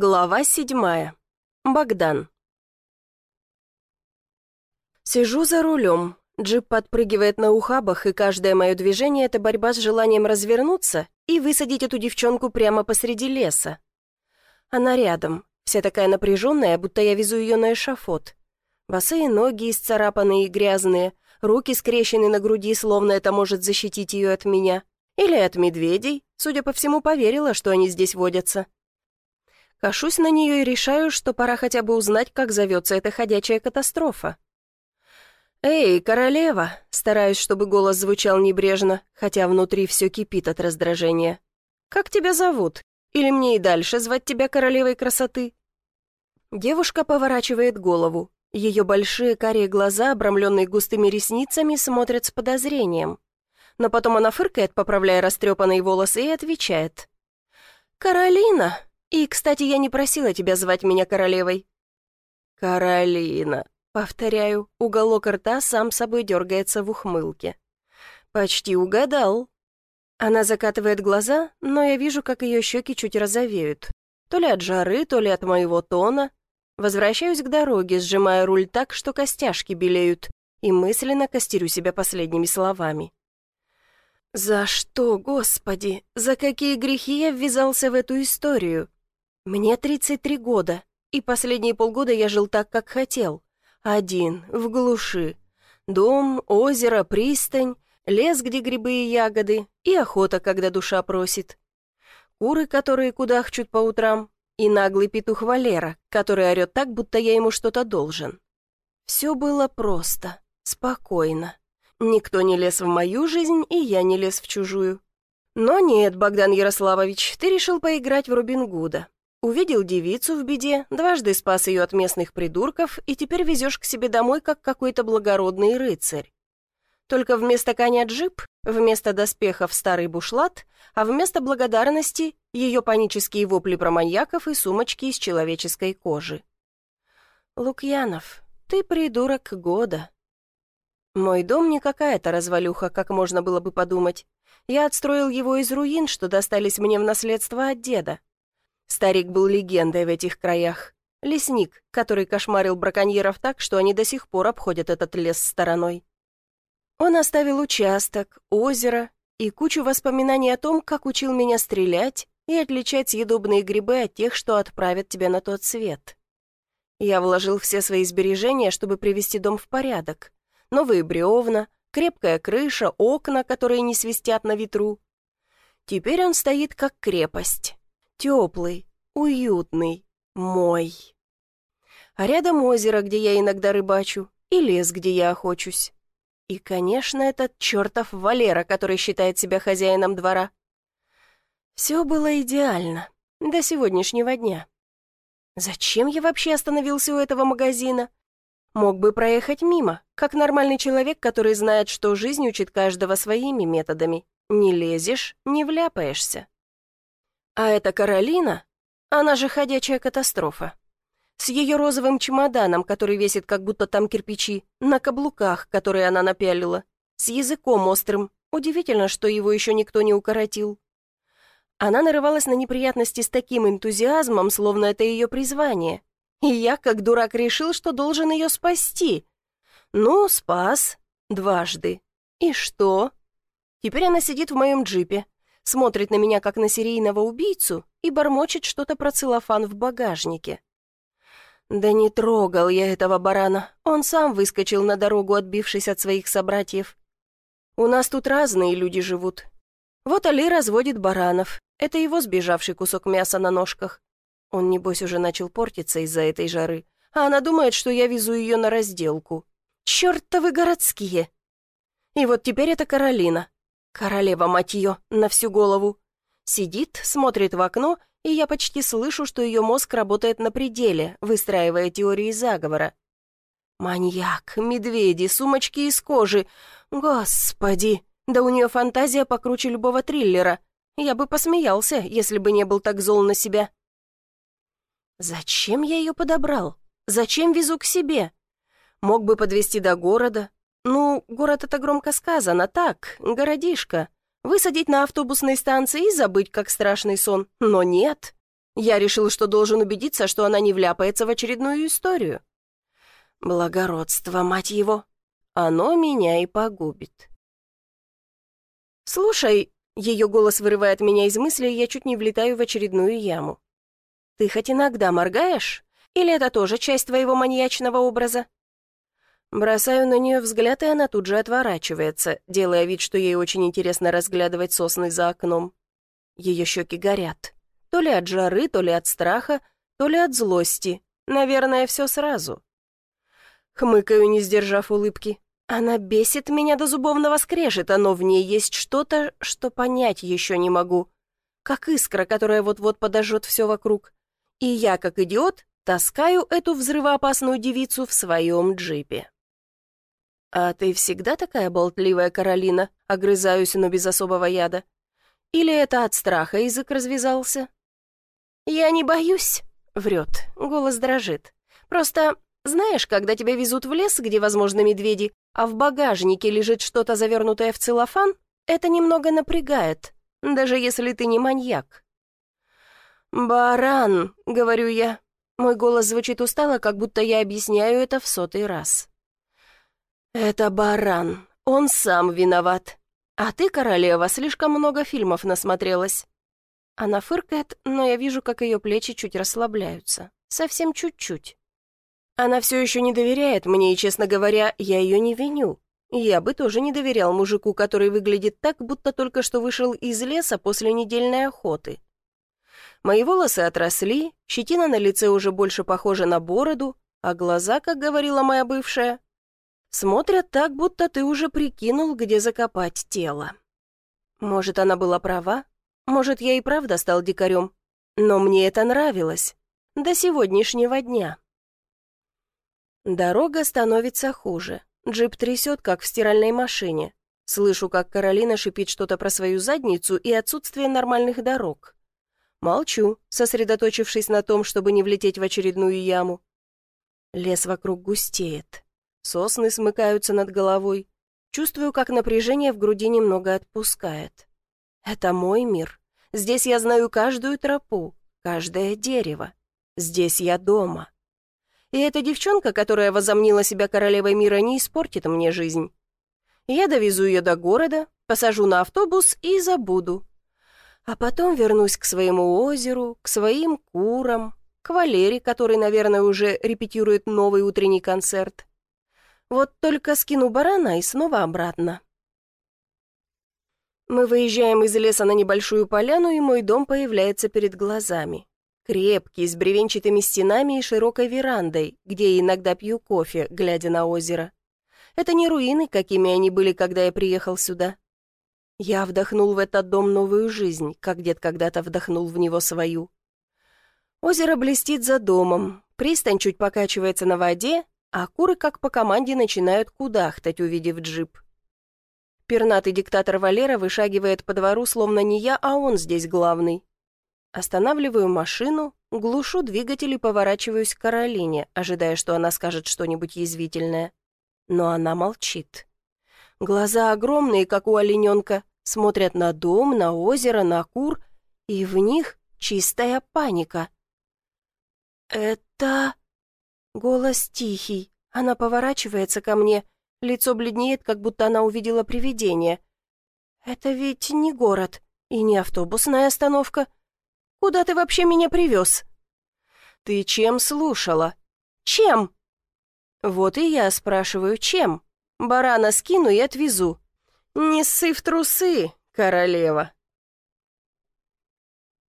Глава 7. Богдан. Сижу за рулем. Джип подпрыгивает на ухабах, и каждое мое движение — это борьба с желанием развернуться и высадить эту девчонку прямо посреди леса. Она рядом, вся такая напряженная, будто я везу ее на эшафот. Босые ноги исцарапанные и грязные, руки скрещены на груди, словно это может защитить ее от меня. Или от медведей, судя по всему, поверила, что они здесь водятся. Кашусь на нее и решаю, что пора хотя бы узнать, как зовется эта ходячая катастрофа. «Эй, королева!» — стараюсь, чтобы голос звучал небрежно, хотя внутри все кипит от раздражения. «Как тебя зовут? Или мне и дальше звать тебя королевой красоты?» Девушка поворачивает голову. Ее большие карие глаза, обрамленные густыми ресницами, смотрят с подозрением. Но потом она фыркает, поправляя растрепанные волосы, и отвечает. «Каролина! И, кстати, я не просила тебя звать меня королевой». «Каролина», — повторяю, уголок рта сам собой дергается в ухмылке. «Почти угадал». Она закатывает глаза, но я вижу, как ее щеки чуть розовеют. То ли от жары, то ли от моего тона. Возвращаюсь к дороге, сжимая руль так, что костяшки белеют, и мысленно костерю себя последними словами. «За что, Господи? За какие грехи я ввязался в эту историю? Мне 33 года, и последние полгода я жил так, как хотел. Один, в глуши. Дом, озеро, пристань, лес, где грибы и ягоды, и охота, когда душа просит. Куры, которые кудахчут по утрам, и наглый петух Валера, который орет так, будто я ему что-то должен. Все было просто, спокойно. Никто не лез в мою жизнь, и я не лез в чужую. Но нет, Богдан Ярославович, ты решил поиграть в Робин Гуда. Увидел девицу в беде, дважды спас ее от местных придурков, и теперь везешь к себе домой, как какой-то благородный рыцарь. Только вместо коня джип, вместо доспехов старый бушлат, а вместо благодарности ее панические вопли про маньяков и сумочки из человеческой кожи. Лукьянов, ты придурок года. Мой дом не какая-то развалюха, как можно было бы подумать. Я отстроил его из руин, что достались мне в наследство от деда. Старик был легендой в этих краях. Лесник, который кошмарил браконьеров так, что они до сих пор обходят этот лес стороной. Он оставил участок, озеро и кучу воспоминаний о том, как учил меня стрелять и отличать съедобные грибы от тех, что отправят тебя на тот свет. Я вложил все свои сбережения, чтобы привести дом в порядок. Новые бревна, крепкая крыша, окна, которые не свистят на ветру. Теперь он стоит как крепость. Теплый, уютный, мой. А рядом озеро, где я иногда рыбачу, и лес, где я охочусь. И, конечно, этот чертов Валера, который считает себя хозяином двора. Все было идеально до сегодняшнего дня. Зачем я вообще остановился у этого магазина? Мог бы проехать мимо, как нормальный человек, который знает, что жизнь учит каждого своими методами. Не лезешь, не вляпаешься. А эта Каролина, она же ходячая катастрофа. С ее розовым чемоданом, который весит, как будто там кирпичи, на каблуках, которые она напялила, с языком острым. Удивительно, что его еще никто не укоротил. Она нарывалась на неприятности с таким энтузиазмом, словно это ее призвание. И я, как дурак, решил, что должен ее спасти. Ну, спас. Дважды. И что? Теперь она сидит в моем джипе, смотрит на меня, как на серийного убийцу, и бормочет что-то про целлофан в багажнике. Да не трогал я этого барана. Он сам выскочил на дорогу, отбившись от своих собратьев. У нас тут разные люди живут. Вот Али разводит баранов. Это его сбежавший кусок мяса на ножках. Он, небось, уже начал портиться из-за этой жары, а она думает, что я везу ее на разделку. Чертовы городские! И вот теперь это Каролина. Королева, мать ее, на всю голову. Сидит, смотрит в окно, и я почти слышу, что ее мозг работает на пределе, выстраивая теории заговора. Маньяк, медведи, сумочки из кожи. Господи, да у нее фантазия покруче любого триллера. Я бы посмеялся, если бы не был так зол на себя. Зачем я ее подобрал? Зачем везу к себе? Мог бы подвезти до города. Ну, город — это громко сказано, так, городишко. Высадить на автобусной станции и забыть, как страшный сон. Но нет. Я решил, что должен убедиться, что она не вляпается в очередную историю. Благородство, мать его. Оно меня и погубит. «Слушай», — ее голос вырывает меня из мысли, и я чуть не влетаю в очередную яму. «Ты хоть иногда моргаешь? Или это тоже часть твоего маньячного образа?» Бросаю на нее взгляд, и она тут же отворачивается, делая вид, что ей очень интересно разглядывать сосны за окном. Ее щеки горят. То ли от жары, то ли от страха, то ли от злости. Наверное, все сразу. Хмыкаю, не сдержав улыбки. Она бесит меня до зубовного скрежета, но в ней есть что-то, что понять еще не могу. Как искра, которая вот-вот подожжет все вокруг. И я, как идиот, таскаю эту взрывоопасную девицу в своем джипе. «А ты всегда такая болтливая, Каролина?» — огрызаюсь, но без особого яда. «Или это от страха язык развязался?» «Я не боюсь», — врет, голос дрожит. «Просто, знаешь, когда тебя везут в лес, где возможны медведи, а в багажнике лежит что-то завернутое в целлофан, это немного напрягает, даже если ты не маньяк». «Баран», — говорю я. Мой голос звучит устало, как будто я объясняю это в 100-й раз. «Это баран. Он сам виноват. А ты, королева, слишком много фильмов насмотрелась». Она фыркает, но я вижу, как ее плечи чуть расслабляются. Совсем чуть-чуть. Она все еще не доверяет мне, и, честно говоря, я ее не виню. Я бы тоже не доверял мужику, который выглядит так, будто только что вышел из леса после недельной охоты. Мои волосы отросли, щетина на лице уже больше похожа на бороду, а глаза, как говорила моя бывшая, смотрят так, будто ты уже прикинул, где закопать тело. Может, она была права? Может, я и правда стал дикарем? Но мне это нравилось. До сегодняшнего дня. Дорога становится хуже. Джип трясет, как в стиральной машине. Слышу, как Каролина шипит что-то про свою задницу и отсутствие нормальных дорог. Молчу, сосредоточившись на том, чтобы не влететь в очередную яму. Лес вокруг густеет. Сосны смыкаются над головой. Чувствую, как напряжение в груди немного отпускает. Это мой мир. Здесь я знаю каждую тропу, каждое дерево. Здесь я дома. И эта девчонка, которая возомнила себя королевой мира, не испортит мне жизнь. Я довезу ее до города, посажу на автобус и забуду. А потом вернусь к своему озеру, к своим курам, к Валере, который, наверное, уже репетирует новый утренний концерт. Вот только скину барана и снова обратно. Мы выезжаем из леса на небольшую поляну, и мой дом появляется перед глазами. Крепкий, с бревенчатыми стенами и широкой верандой, где я иногда пью кофе, глядя на озеро. Это не руины, какими они были, когда я приехал сюда. Я вдохнул в этот дом новую жизнь, как дед когда-то вдохнул в него свою. Озеро блестит за домом, пристань чуть покачивается на воде, а куры, как по команде, начинают кудахтать, увидев джип. Пернатый диктатор Валера вышагивает по двору, словно не я, а он здесь главный. Останавливаю машину, глушу двигатель и поворачиваюсь к Каролине, ожидая, что она скажет что-нибудь язвительное. Но она молчит. Глаза огромные, как у олененка, смотрят на дом, на озеро, на кур, и в них чистая паника. «Это...» Голос тихий. Она поворачивается ко мне. Лицо бледнеет, как будто она увидела привидение. «Это ведь не город и не автобусная остановка. Куда ты вообще меня привез?» «Ты чем слушала?» «Чем?» «Вот и я спрашиваю, чем? Барана скину и отвезу». «Не ссы в трусы, королева».